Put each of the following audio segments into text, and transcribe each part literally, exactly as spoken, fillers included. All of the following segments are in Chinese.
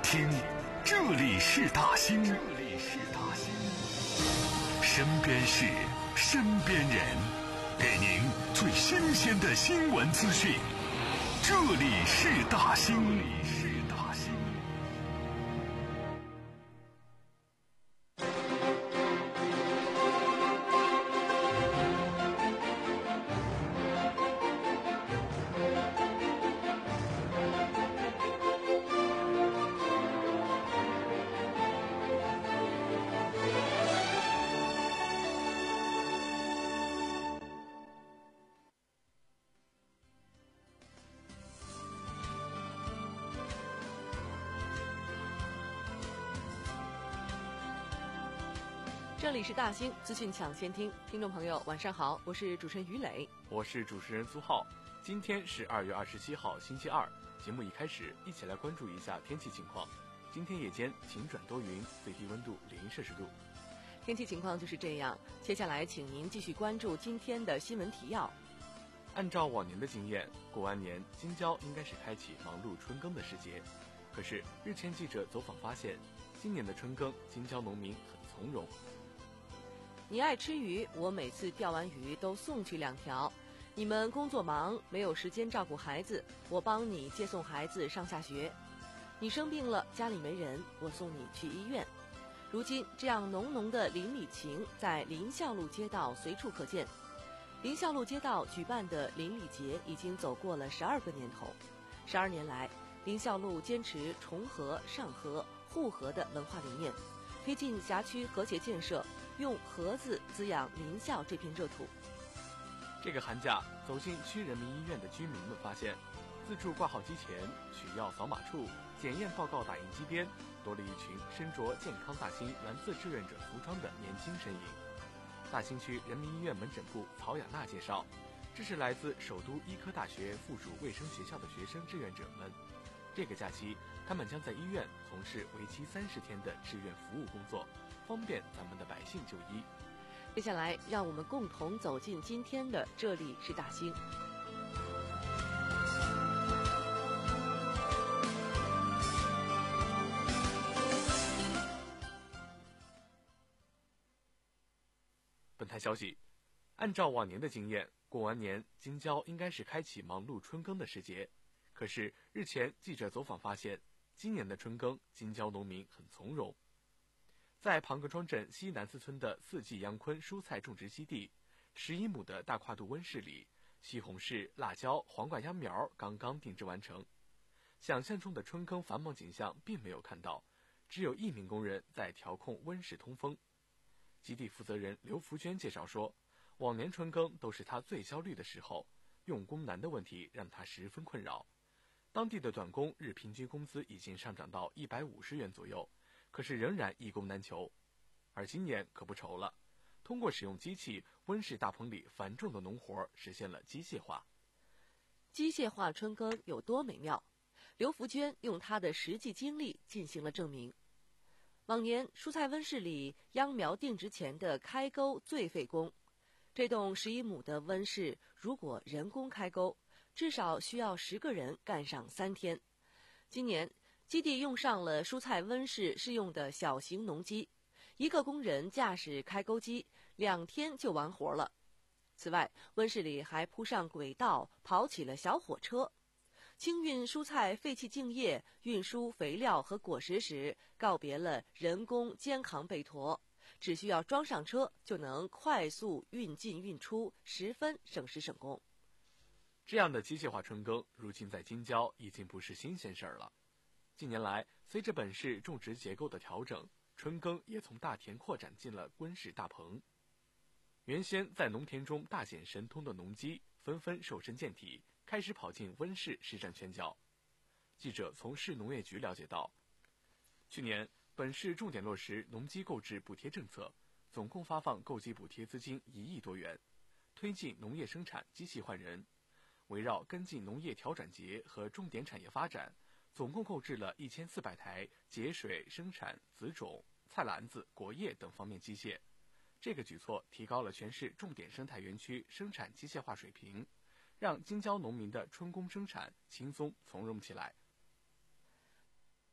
听，这里是大兴，这里是大兴，身边事，身边人，给您最新鲜的新闻资讯。这里是大兴，这里是大兴。 这里是大兴资讯抢先听，听众朋友晚上好，我是主持人于磊， 我是主持人苏浩。今天是二月二十七号星期二，节目一开始一起来关注一下天气情况。今天夜间晴转多云，最低温度零摄氏度。 天气情况就是这样，接下来请您继续关注今天的新闻提要。 按照往年的经验，过完年京郊应该是开启忙碌春耕的时节，可是日前记者走访发现，今年的春耕京郊农民很从容。 你爱吃鱼，我每次钓完鱼都送去两条。你们工作忙，没有时间照顾孩子，我帮你接送孩子上下学。你生病了，家里没人，我送你去医院。如今这样浓浓的邻里情在临孝路街道随处可见。临孝路街道举办的邻里节已经走过了十二个年头。十二年来，临孝路坚持重和、上和、互和的文化理念，推进辖区和谐建设，用和字滋养临孝这片热土。 这个寒假走进区人民医院的居民们发现，自助挂号机前、取药扫码处、检验报告打印机边，多了一群身着健康大兴蓝色志愿者服装的年轻身影。大兴区人民医院门诊部曹雅娜介绍，这是来自首都医科大学附属卫生学校的学生志愿者们。这个假期，他们将在医院从事为期三十天的志愿服务工作，方便咱们的百姓就医。 接下来，让我们共同走进今天的这里是大兴。 本台消息，按照往年的经验，过完年京郊应该是开启忙碌春耕的时节。可是日前记者走访发现，今年的春耕京郊农民很从容。在庞各庄镇西南四村的四季阳坤蔬菜种植基地，十一亩的大跨度温室里，西红柿、辣椒、黄瓜秧苗刚刚定植完成。想象中的春耕繁忙景象并没有看到，只有一名工人在调控温室通风。基地负责人刘福娟介绍说，往年春耕都是他最焦虑的时候，用工难的问题让他十分困扰。当地的短工日平均工资已经上涨到一百五十元左右，可是仍然一工难求。而今年可不愁了，通过使用机器，温室大棚里繁重的农活实现了机械化。 机械化春耕有多美妙？刘福娟用她的实际经历进行了证明。往年蔬菜温室里秧苗定植前的开沟最费工，这栋十一亩的温室如果人工开沟，至少需要十个人干上三天。今年基地用上了蔬菜温室适用的小型农机，一个工人驾驶开沟机，两天就完活了。此外，温室里还铺上轨道，跑起了小火车。清运蔬菜废弃茎叶，运输肥料和果实时，告别了人工肩扛背驮，只需要装上车就能快速运进运出，十分省时省工。 这样的机械化春耕，如今在京郊已经不是新鲜事儿了。近年来，随着本市种植结构的调整，春耕也从大田扩展进了温室大棚。原先在农田中大显神通的农机，纷纷瘦身健体，开始跑进温室施展拳脚。记者从市农业局了解到，去年本市重点落实农机购置补贴政策，总共发放购机补贴资金一亿多元，推进农业生产机器换人。围绕跟进农业调转节和重点产业发展，总共购置了一千四百台节水、生产、籽种、菜篮子、果叶等方面机械。这个举措提高了全市重点生态园区生产机械化水平，让京郊农民的春耕生产轻松从容起来。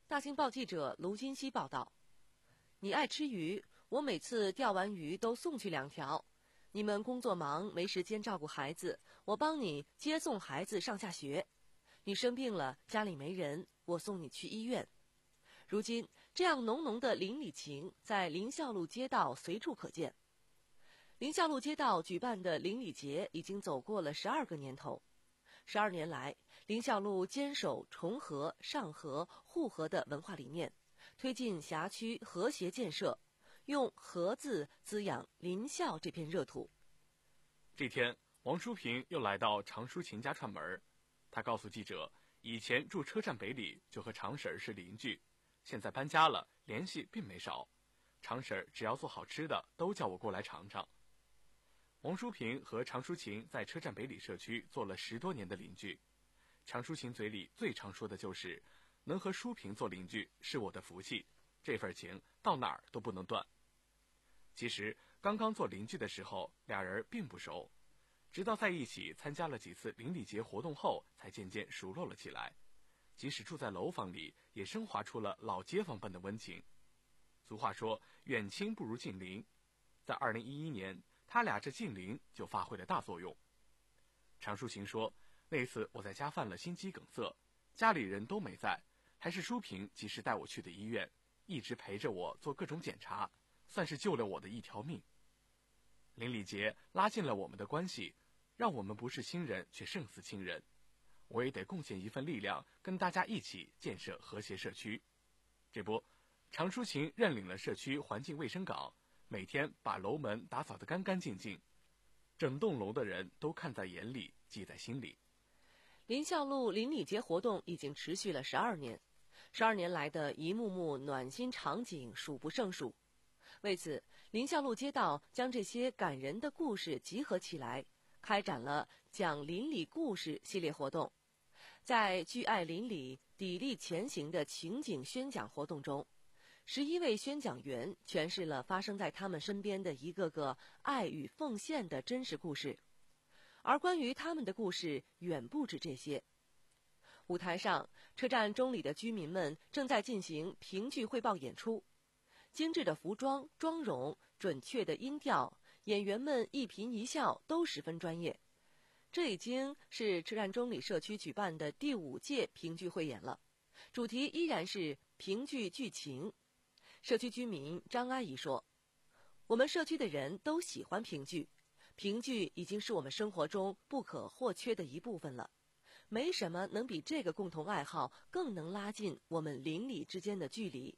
大新报记者卢金熙报道：你爱吃鱼，我每次钓完鱼都送去两条。你们工作忙，没时间照顾孩子，我帮你接送孩子上下学。你生病了，家里没人，我送你去医院。如今，这样浓浓的邻里情在临孝路街道随处可见。临孝路街道举办的邻里节已经走过了十二个年头。十二年来，临孝路坚守重和、上和、互和的文化理念，推进辖区和谐建设，用和字滋养临孝这片热土。 这天，王淑平又来到常淑琴家串门。他告诉记者，以前住车站北里就和常婶儿是邻居，现在搬家了，联系并没少。常婶儿只要做好吃的，都叫我过来尝尝。王淑平和常淑琴在车站北里社区做了十多年的邻居，常淑琴嘴里最常说的就是能和淑平做邻居是我的福气，这份情到哪儿都不能断。其实刚刚做邻居的时候，俩人并不熟，直到在一起参加了几次邻里节活动后，才渐渐熟络了起来。即使住在楼房里，也升华出了老街坊般的温情。俗话说，远亲不如近邻，在二零一一年，他俩这近邻就发挥了大作用。常淑琴说，那次我在家犯了心肌梗塞，家里人都没在，还是淑平及时带我去的医院，一直陪着我做各种检查，算是救了我的一条命。邻里节拉近了我们的关系，让我们不是亲人却胜似亲人。我也得贡献一份力量，跟大家一起建设和谐社区。这不，常淑琴认领了社区环境卫生岗，每天把楼门打扫得干干净净，整栋楼的人都看在眼里，记在心里。 临孝路邻里节活动已经持续了十二年，十二年来的一幕幕暖心场景数不胜数。为此，临孝路街道将这些感人的故事集合起来，开展了讲邻里故事系列活动。在聚爱邻里、砥砺前行的情景宣讲活动中，十一位宣讲员诠释了发生在他们身边的一个个爱与奉献的真实故事。而关于他们的故事远不止这些。舞台上，车站中里的居民们正在进行评剧汇报演出。精致的服装、妆容、准确的音调，演员们一颦一笑都十分专业。这已经是车站中里社区举办的第五届评剧汇演了，主题依然是评剧剧情。社区居民张阿姨说：“我们社区的人都喜欢评剧，评剧已经是我们生活中不可或缺的一部分了。没什么能比这个共同爱好更能拉近我们邻里之间的距离。”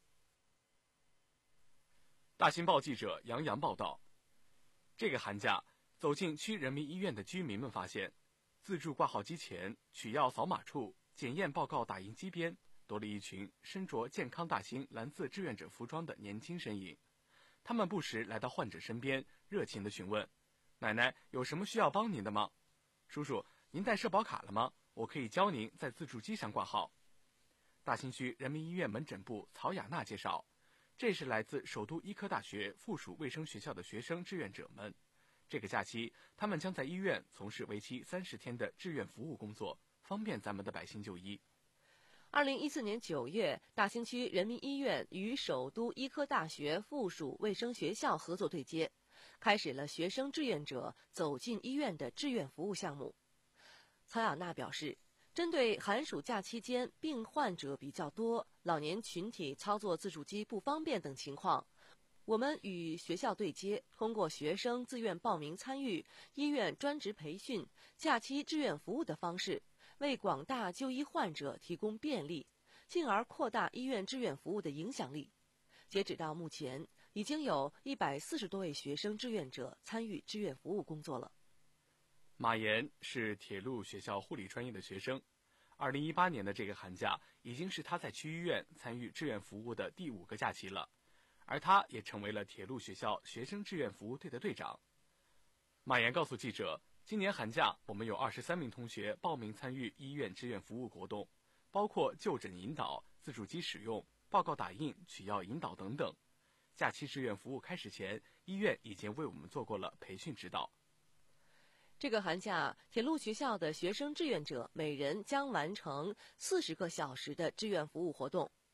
大新报记者杨洋报道，这个寒假走进区人民医院的居民们发现，自助挂号机前、取药扫码处、检验报告打印机边多了一群身着健康大新蓝色志愿者服装的年轻身影。他们不时来到患者身边，热情地询问：“奶奶，有什么需要帮您的吗？叔叔，您带社保卡了吗？我可以教您在自助机上挂号。”大新区人民医院门诊部曹雅娜介绍，这是来自首都医科大学附属卫生学校的学生志愿者们。这个假期，他们将在医院从事为期三十天的志愿服务工作，方便咱们的百姓就医。 二零一四年九月，大兴区人民医院与首都医科大学附属卫生学校合作对接，开始了学生志愿者走进医院的志愿服务项目。曹雅娜表示，针对寒暑假期间病患者比较多、老年群体操作自助机不方便等情况，我们与学校对接，通过学生自愿报名参与、医院专职培训、假期志愿服务的方式，为广大就医患者提供便利，进而扩大医院志愿服务的影响力。截止到目前，已经有一百四十多位学生志愿者参与志愿服务工作了。 马岩是铁路学校护理专业的学生，二零一八年的这个寒假已经是他在区医院参与志愿服务的第五个假期了，而他也成为了铁路学校学生志愿服务队的队长。马岩告诉记者，今年寒假我们有二十三名同学报名参与医院志愿服务活动，包括就诊引导、自助机使用、报告打印、取药引导等等。假期志愿服务开始前，医院已经为我们做过了培训指导。 这个寒假，铁路学校的学生志愿者每人将完成四十个小时的志愿服务活动。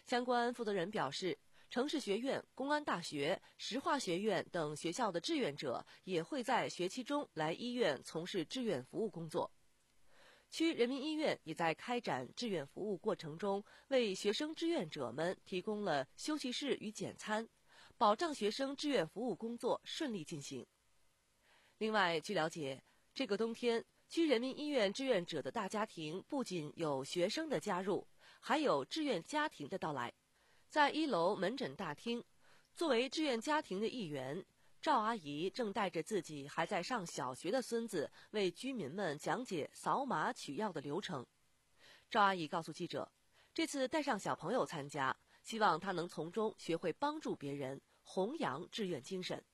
相关负责人表示，城市学院、公安大学、石化学院等学校的志愿者也会在学期中来医院从事志愿服务工作。区人民医院也在开展志愿服务过程中，为学生志愿者们提供了休息室与简餐，保障学生志愿服务工作顺利进行。另外，据了解，这个冬天，区人民医院志愿者的大家庭不仅有学生的加入，还有志愿家庭的到来。在一楼门诊大厅，作为志愿家庭的一员，赵阿姨正带着自己还在上小学的孙子，为居民们讲解扫码取药的流程。赵阿姨告诉记者，这次带上小朋友参加，希望他能从中学会帮助别人，弘扬志愿精神。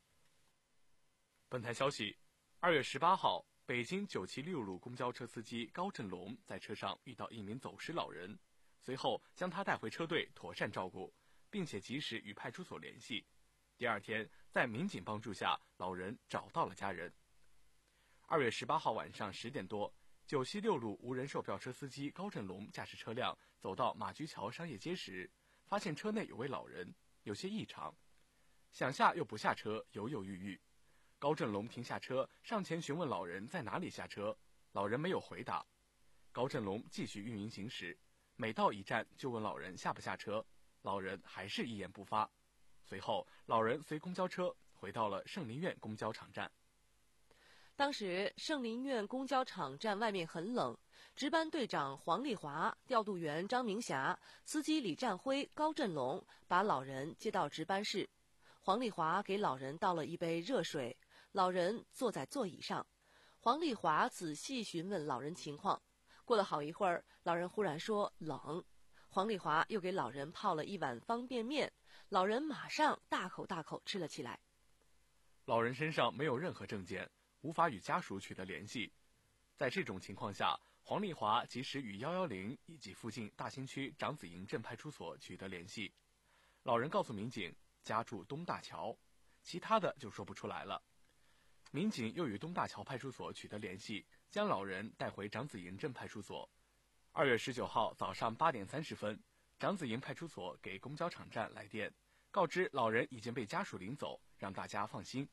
本台消息，二月十八号，北京九七六路公交车司机高振龙在车上遇到一名走失老人，随后将他带回车队妥善照顾，并且及时与派出所联系。第二天，在民警帮助下，老人找到了家人。二月十八号晚上十点多，九七六路无人售票车司机高振龙驾驶车辆走到马驹桥商业街时，发现车内有位老人，有些异常，想下又不下车，犹犹豫豫。高振龙停下车，上前询问老人在哪里下车，老人没有回答。高振龙继续运营行驶，每到一站就问老人下不下车，老人还是一言不发。随后，老人随公交车回到了圣林苑公交场站。 当时，圣林苑公交场站外面很冷，值班队长黄丽华、调度员张明霞、司机李占辉、高振龙把老人接到值班室。黄丽华给老人倒了一杯热水，老人坐在座椅上。黄丽华仔细询问老人情况，过了好一会儿，老人忽然说冷。黄丽华又给老人泡了一碗方便面，老人马上大口大口吃了起来。 老人身上没有任何证件，无法与家属取得联系。在这种情况下，黄丽华及时与一一零以及附近大兴区长子营镇派出所取得联系。老人告诉民警，家住东大桥，其他的就说不出来了。民警又与东大桥派出所取得联系，将老人带回长子营镇派出所。二月十九号早上八点三十分，长子营派出所给公交场站来电，告知老人已经被家属领走，让大家放心。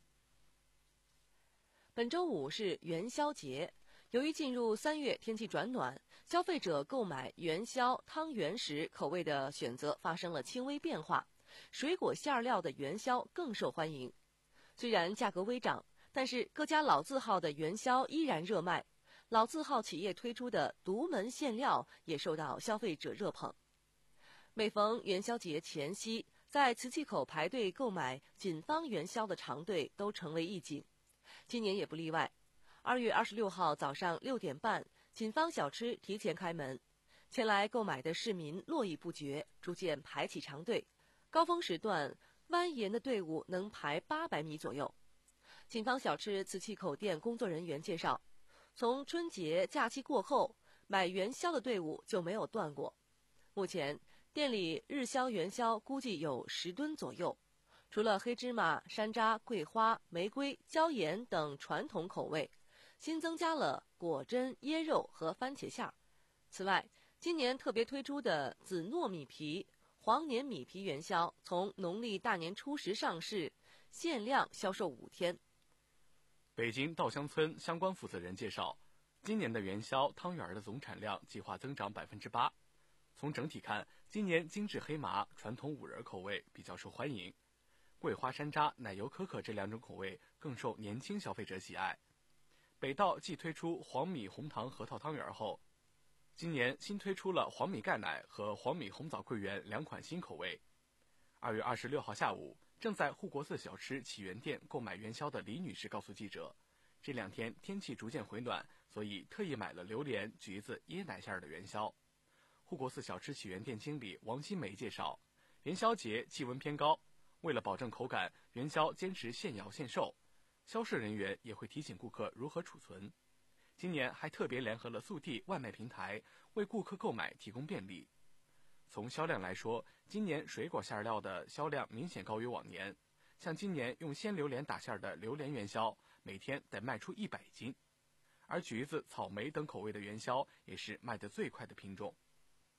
本周五是元宵节，由于进入三月，天气转暖，消费者购买元宵汤圆时口味的选择发生了轻微变化，水果馅料的元宵更受欢迎。虽然价格微涨，但是各家老字号的元宵依然热卖，老字号企业推出的独门馅料也受到消费者热捧。每逢元宵节前夕，在瓷器口排队购买锦方元宵的长队都成为一景。今年也不例外。二月二十六号早上六点半，锦方小吃提前开门，前来购买的市民络绎不绝，逐渐排起长队。高峰时段，蜿蜒的队伍能排八百米左右。锦方小吃瓷器口店工作人员介绍，从春节假期过后，买元宵的队伍就没有断过。目前店里日销元宵估计有十吨左右，除了黑芝麻、山楂、桂花、玫瑰、椒盐等传统口味，新增加了果珍、椰肉和番茄馅儿。此外，今年特别推出的紫糯米皮、黄黏米皮元宵，从农历大年初十上市，限量销售五天。 北京稻香村相关负责人介绍，今年的元宵汤圆的总产量计划增长百分之八。从整体看，今年精致黑麻、传统五仁口味比较受欢迎，桂花山楂、奶油可可这两种口味更受年轻消费者喜爱。北稻继推出黄米红糖核桃汤圆后，今年新推出了黄米钙奶和黄米红枣桂圆两款新口味。二月二十六号下午，正在护国寺小吃起源店购买元宵的李女士告诉记者，这两天天气逐渐回暖，所以特意买了榴莲、橘子、椰奶馅的元宵。护国寺小吃起源店经理王新梅介绍，元宵节气温偏高，为了保证口感，元宵坚持现摇现售，销售人员也会提醒顾客如何储存。今年还特别联合了速递外卖平台，为顾客购买提供便利。从销量来说，今年水果馅料的销量明显高于往年，像今年用鲜榴莲打馅的榴莲元宵，每天得卖出一百斤，而橘子、草莓等口味的元宵也是卖得最快的品种。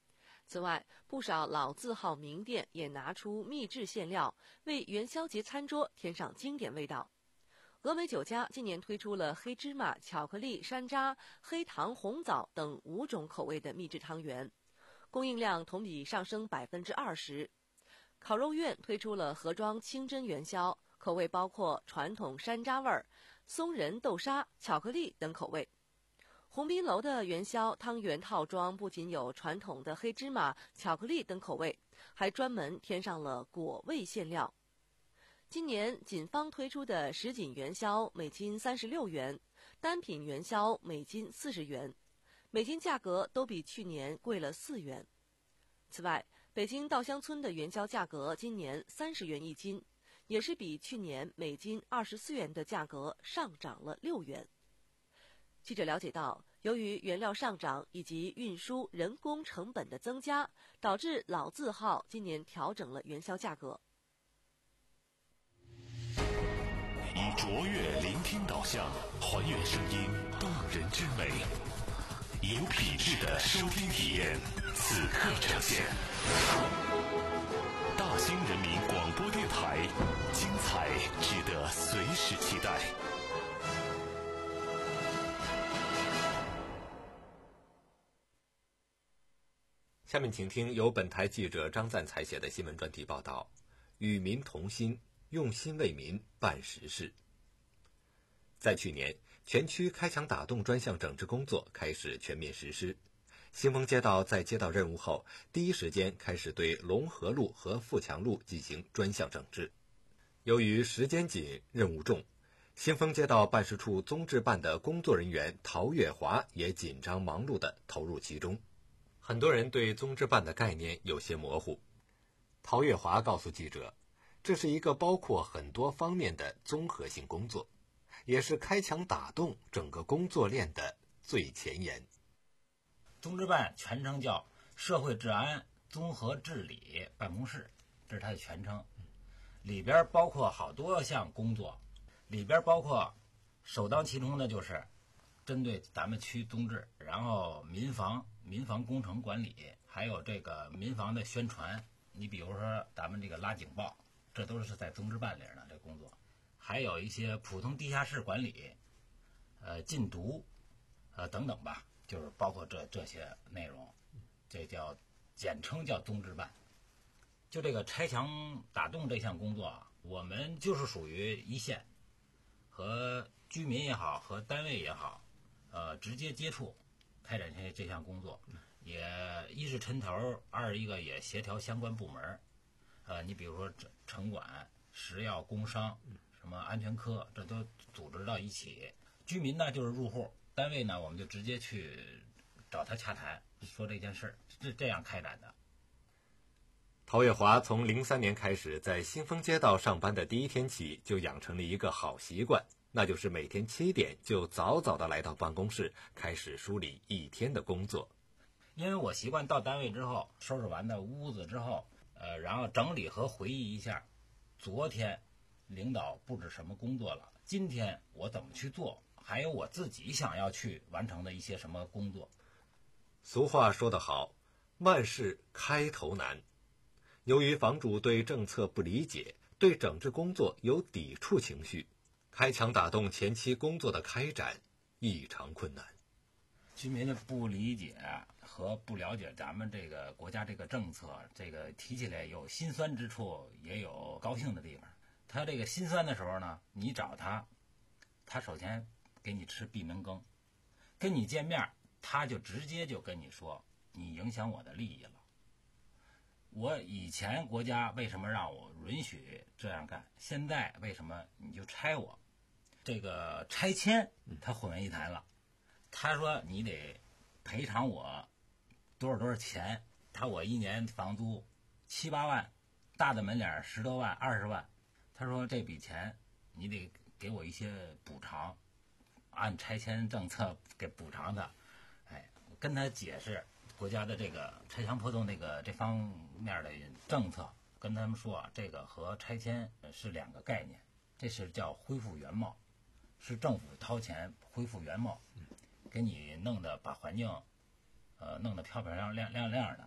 此外，不少老字号名店也拿出秘制馅料，为元宵节餐桌添上经典味道。峨眉酒家今年推出了黑芝麻、巧克力、山楂、黑糖、红枣等五种口味的秘制汤圆，供应量同比上升百分之二十。烤肉苑推出了盒装清真元宵，口味包括传统山楂味儿、松仁豆沙、巧克力等口味。鸿宾楼的元宵汤圆套装不仅有传统的黑芝麻、巧克力等口味，还专门添上了果味馅料。今年锦方推出的什锦元宵每斤三十六元，单品元宵每斤四十元，每斤价格都比去年贵了四元。此外，北京稻香村的元宵价格今年三十元一斤，也是比去年每斤二十四元的价格上涨了六元。记者了解到，由于原料上涨以及运输人工成本的增加，导致老字号今年调整了元宵价格。 以卓越聆听导向，还原声音动人之美，有品质的收听体验，此刻呈现。大兴人民广播电台，精彩值得随时期待。 下面请听由本台记者张赞采写的新闻专题报道：与民同心，用心为民办实事。在去年，全区开墙打洞专项整治工作开始全面实施。新丰街道在接到任务后，第一时间开始对龙河路和富强路进行专项整治。由于时间紧、任务重，新丰街道办事处综治办的工作人员陶月华也紧张忙碌地投入其中。很多人对综治办的概念有些模糊。陶月华告诉记者，这是一个包括很多方面的综合性工作，也是开墙打洞整个工作链的最前沿。 综治办全称叫社会治安综合治理办公室，这是它的全称。里边包括好多项工作，里边包括首当其冲的就是针对咱们区综治，然后民防、民防工程管理，还有这个民防的宣传。你比如说咱们这个拉警报，这都是在综治办里的这工作。还有一些普通地下室管理，呃，禁毒，呃等等吧，就是包括这这些内容，这叫简称叫综治办。就这个拆墙打洞这项工作啊，我们就是属于一线，和居民也好，和单位也好，呃，直接接触，开展这这项工作，也一是抻头，二一个也协调相关部门，呃，你比如说城管、食药、工商。什么安全科，这都组织到一起。居民呢就是入户，单位呢我们就直接去找他洽谈，说这件事，是这样开展的。 陶月华从零三年开始在新丰街道上班的第一天起，就养成了一个好习惯，那就是每天七点就早早的来到办公室，开始梳理一天的工作。 因为我习惯到单位之后，收拾完的屋子之后，呃，然后整理和回忆一下昨天领导布置什么工作了，今天我怎么去做，还有我自己想要去完成的一些什么工作。 俗话说得好，万事开头难。由于房主对政策不理解，对整治工作有抵触情绪，开墙打洞前期工作的开展异常困难。 居民的不理解和不了解咱们这个国家这个政策，这个提起来有心酸之处，也有高兴的地方。他这个心酸的时候呢，你找他，他首先给你吃闭门羹，跟你见面，他就直接就跟你说，你影响我的利益了。我以前国家为什么让我允许这样干，现在为什么你就拆我？这个拆迁他混为一谈了，他说你得赔偿我多少多少钱，他我一年房租七八万，大的门脸十多万二十万，他说这笔钱你得给我一些补偿，按拆迁政策给补偿他。哎，我跟他解释国家的这个拆墙破洞这个这方面的政策，跟他们说啊，这个和拆迁是两个概念，这是叫恢复原貌，是政府掏钱恢复原貌，给你弄得把环境呃弄得漂漂亮亮亮亮的。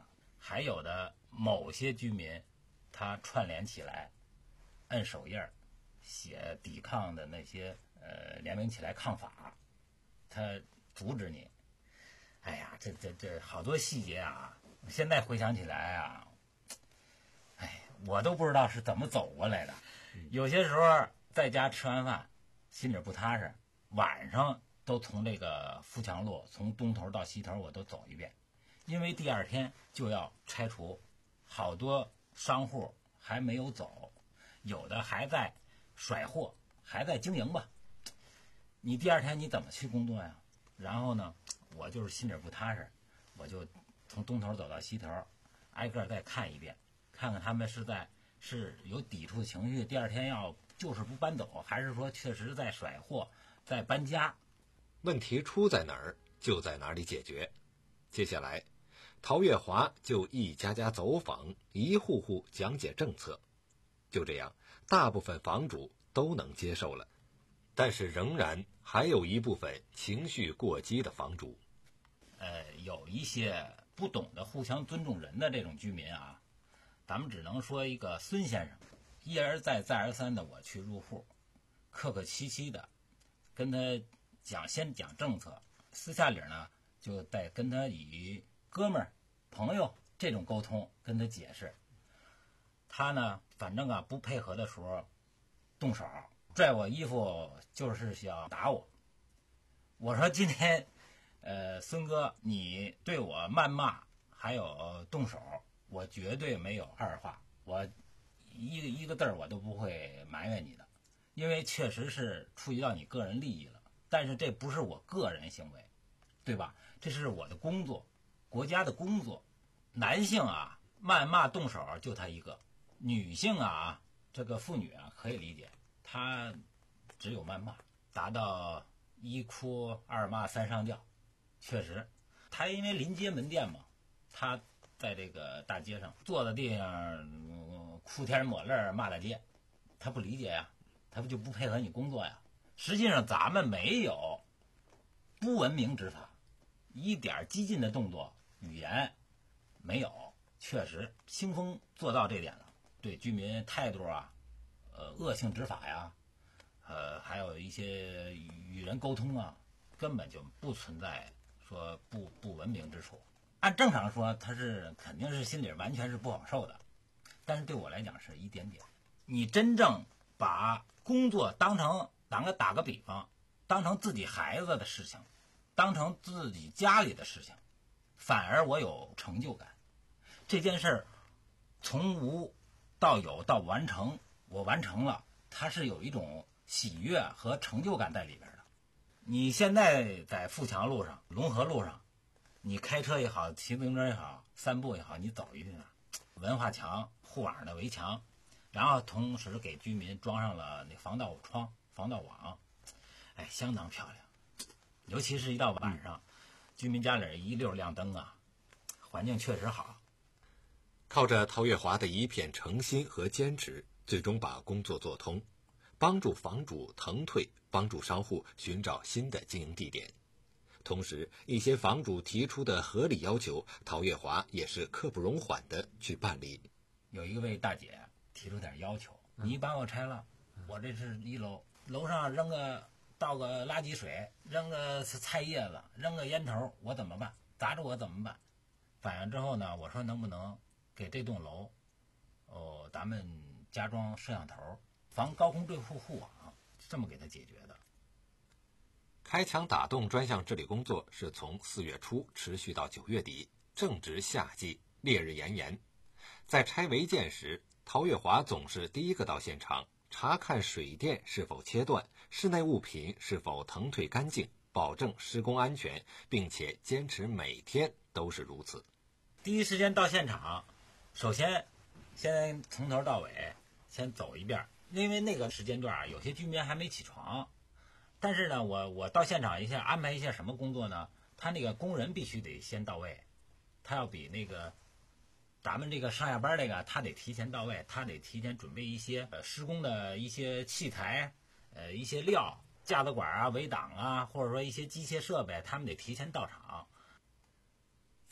还有的某些居民，他串联起来，摁手印儿，写抵抗的那些呃联名起来抗法，他阻止你。哎呀，这这这好多细节啊！现在回想起来啊，哎，我都不知道是怎么走过来的。有些时候在家吃完饭，心里不踏实，晚上都从这个富强路从东头到西头我都走一遍，因为第二天就要拆除，好多商户还没有走，有的还在甩货，还在经营吧。你第二天你怎么去工作呀？然后呢，我就是心里不踏实，我就从东头走到西头，挨个再看一遍，看看他们是在是有抵触情绪，第二天要就是不搬走，还是说确实在甩货，在搬家。 问题出在哪儿，就在哪里解决。接下来，陶月华就一家家走访，一户户讲解政策。就这样，大部分房主都能接受了。但是仍然还有一部分情绪过激的房主。 呃，有一些不懂得互相尊重人的这种居民啊，咱们只能说一个孙先生，一而再再而三的我去入户，客客气气的跟他讲，先讲政策，私下里呢就得跟他以哥们儿、朋友这种沟通跟他解释。他呢，反正啊不配合的时候动手拽我衣服，就是想打我。我说今天呃，孙哥，你对我谩骂还有动手，我绝对没有二话，我一个一个字儿我都不会埋怨你的，因为确实是触及到你个人利益了。但是这不是我个人行为，对吧？这是我的工作，国家的工作。男性啊，谩骂动手就他一个；女性啊，这个妇女啊可以理解，她只有谩骂，达到一哭二骂三上吊。确实，他因为临街门店嘛，他在这个大街上坐在地上、嗯、哭天抹泪骂大街，他不理解呀，他不就不配合你工作呀？实际上咱们没有不文明执法，一点激进的动作语言没有，确实清风做到这点了，对居民态度啊，呃恶性执法呀，呃还有一些与人沟通啊，根本就不存在说不不文明之处。按正常说，他是肯定是心里完全是不好受的，但是对我来讲是一点点。你真正把工作当成打个打个比方，当成自己孩子的事情，当成自己家里的事情，反而我有成就感。这件事儿从无到有到完成，我完成了，它是有一种喜悦和成就感在里边的。你现在在富强路上、龙河路上，你开车也好，骑自行车也好，散步也好，你走一下，文化墙、护网的围墙，然后同时给居民装上了那防盗窗、防盗网，哎，相当漂亮。尤其是一到晚上，居民家里一溜亮灯啊，环境确实好。 靠着陶月华的一片诚心和坚持，最终把工作做通，帮助房主腾退，帮助商户寻找新的经营地点。同时，一些房主提出的合理要求，陶月华也是刻不容缓的去办理。 有一位大姐提出点要求，你把我拆了，我这是一楼，楼上扔个倒个垃圾水，扔个菜叶子，扔个烟头，我怎么办？砸着我怎么办？反映之后呢，我说能不能给这栋楼哦，咱们加装摄像头，防高空对户护网，这么给他解决的。 开墙打洞专项治理工作是从四月初持续到九月底，正值夏季，烈日炎炎。在拆违建时，陶月华总是第一个到现场，查看水电是否切断，室内物品是否腾退干净，保证施工安全，并且坚持每天都是如此。 第一时间到现场，首先先从头到尾先走一遍，因为那个时间段有些居民还没起床。但是呢，我我到现场一下安排一下什么工作呢？他那个工人必须得先到位，他要比那个咱们这个上下班这个他得提前到位，他得提前准备一些呃施工的一些器材，呃一些料、架子管啊、围挡啊，或者说一些机械设备，他们得提前到场。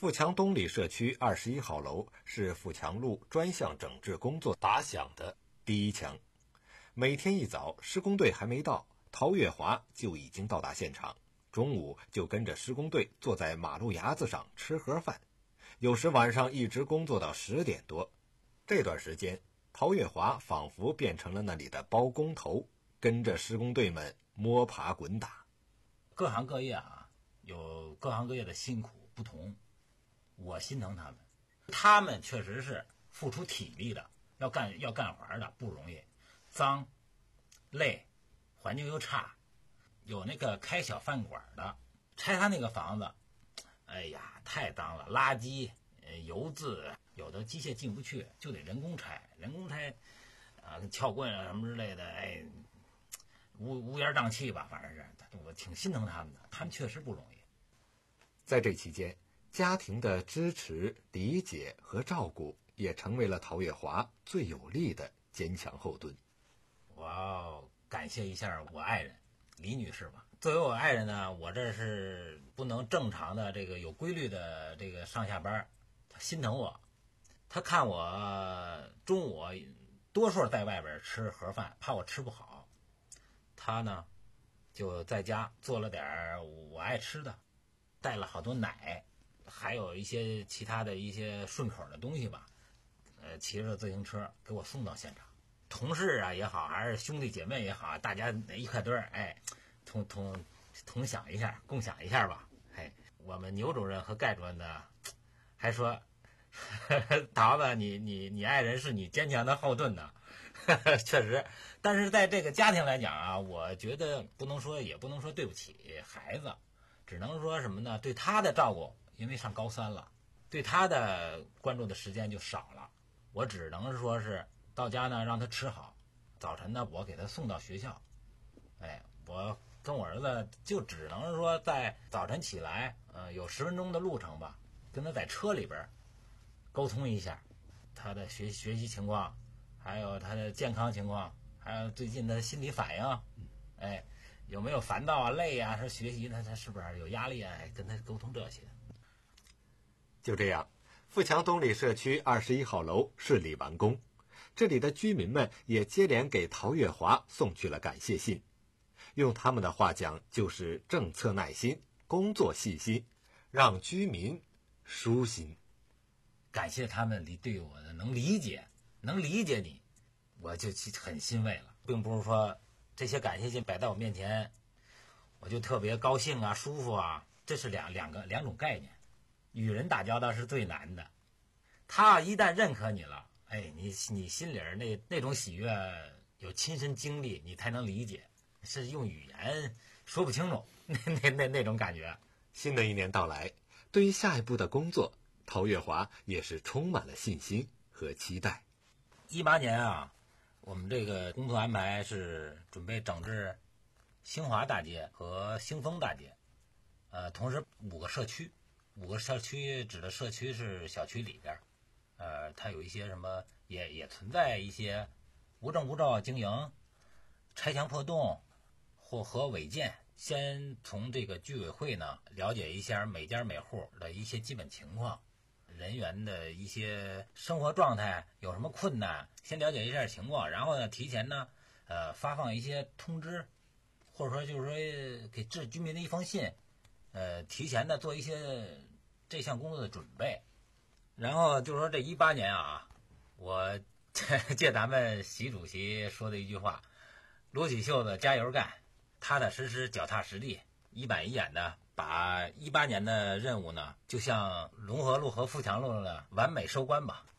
富强东里社区二十一号楼是富强路专项整治工作打响的第一枪。每天一早，施工队还没到，陶月华就已经到达现场，中午就跟着施工队坐在马路牙子上吃盒饭，有时晚上一直工作到十点多。这段时间，陶月华仿佛变成了那里的包工头，跟着施工队们摸爬滚打。 各行各业啊，有各行各业的辛苦不同，我心疼他们，他们确实是付出体力的，要干要干活的，不容易，脏、累，环境又差，有那个开小饭馆的，拆他那个房子，哎呀，太脏了，垃圾、呃、油渍，有的机械进不去，就得人工拆，人工拆，啊，撬棍啊什么之类的，哎，乌乌烟瘴气吧，反正是，我挺心疼他们的，他们确实不容易。 在这期间，家庭的支持、理解和照顾也成为了陶月华最有力的坚强后盾。 我要感谢一下我爱人李女士吧。作为我爱人呢，我这是不能正常的这个有规律的这个上下班，她心疼我，她看我中午多数在外边吃盒饭，怕我吃不好，她呢就在家做了点我爱吃的，带了好多奶，还有一些其他的一些顺口的东西吧，呃，骑着自行车给我送到现场。同事啊也好，还是兄弟姐妹也好，大家一块堆儿，哎，同同同享一下，共享一下吧。哎，我们牛主任和盖主任呢，还说，呵呵桃子，你你你爱人是你坚强的后盾呢，确实。但是在这个家庭来讲啊，我觉得不能说，也不能说对不起孩子，只能说什么呢？对他的照顾，因为上高三了，对他的关注的时间就少了。我只能说是。到家呢，让他吃好。早晨呢，我给他送到学校。哎，我跟我儿子就只能说在早晨起来，呃，有十分钟的路程吧，跟他在车里边沟通一下他的学学习情况，还有他的健康情况，还有最近的心理反应，哎，有没有烦躁啊、累啊？说学习呢，他是不是有压力啊？哎，跟他沟通这些。 就这样，富强东里社区二十一号楼顺利完工。这里的居民们也接连给陶月华送去了感谢信，用他们的话讲，就是政策耐心，工作细心，让居民舒心。 感谢他们理对我的能理解，能理解你，我就很欣慰了，并不是说这些感谢信摆在我面前，我就特别高兴啊、舒服啊，这是两两个两种概念。与人打交道是最难的，他一旦认可你了。哎，你你心里那那种喜悦，有亲身经历，你才能理解，是用语言说不清楚，那那那那种感觉。 新的一年到来，对于下一步的工作，陶月华也是充满了信心和期待。 一八年啊，我们这个工作安排是准备整治兴华大街和兴丰大街，呃，同时五个社区，五个社区指的社区是小区里边。呃，它有一些什么，也也存在一些无证无照经营、拆墙破洞或和违建。先从这个居委会呢了解一下每家每户的一些基本情况，人员的一些生活状态有什么困难，先了解一下情况，然后呢提前呢呃发放一些通知，或者说就是说给致居民的一封信，呃提前的做一些这项工作的准备。然后就说这一八年啊，我借咱们习主席说的一句话，撸起袖子加油干，踏踏实实脚踏实地，一板一眼的把一八年的任务呢，就像龙河路和富强路的完美收官吧。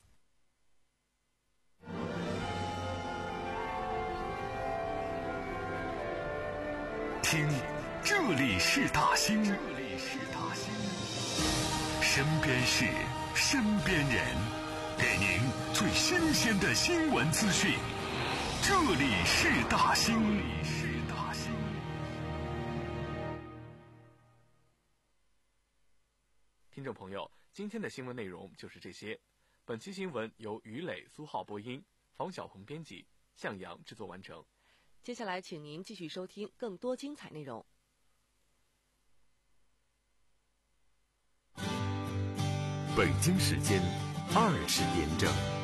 听，这里是大兴，这里是大兴，身边事。身边人，给您最新鲜的新闻资讯。这里是大兴，这里是大兴。 听众朋友，今天的新闻内容就是这些。本期新闻由于磊、苏浩播音，房小红编辑，向阳制作完成。 接下来，请您继续收听更多精彩内容。 北京时间二十点整。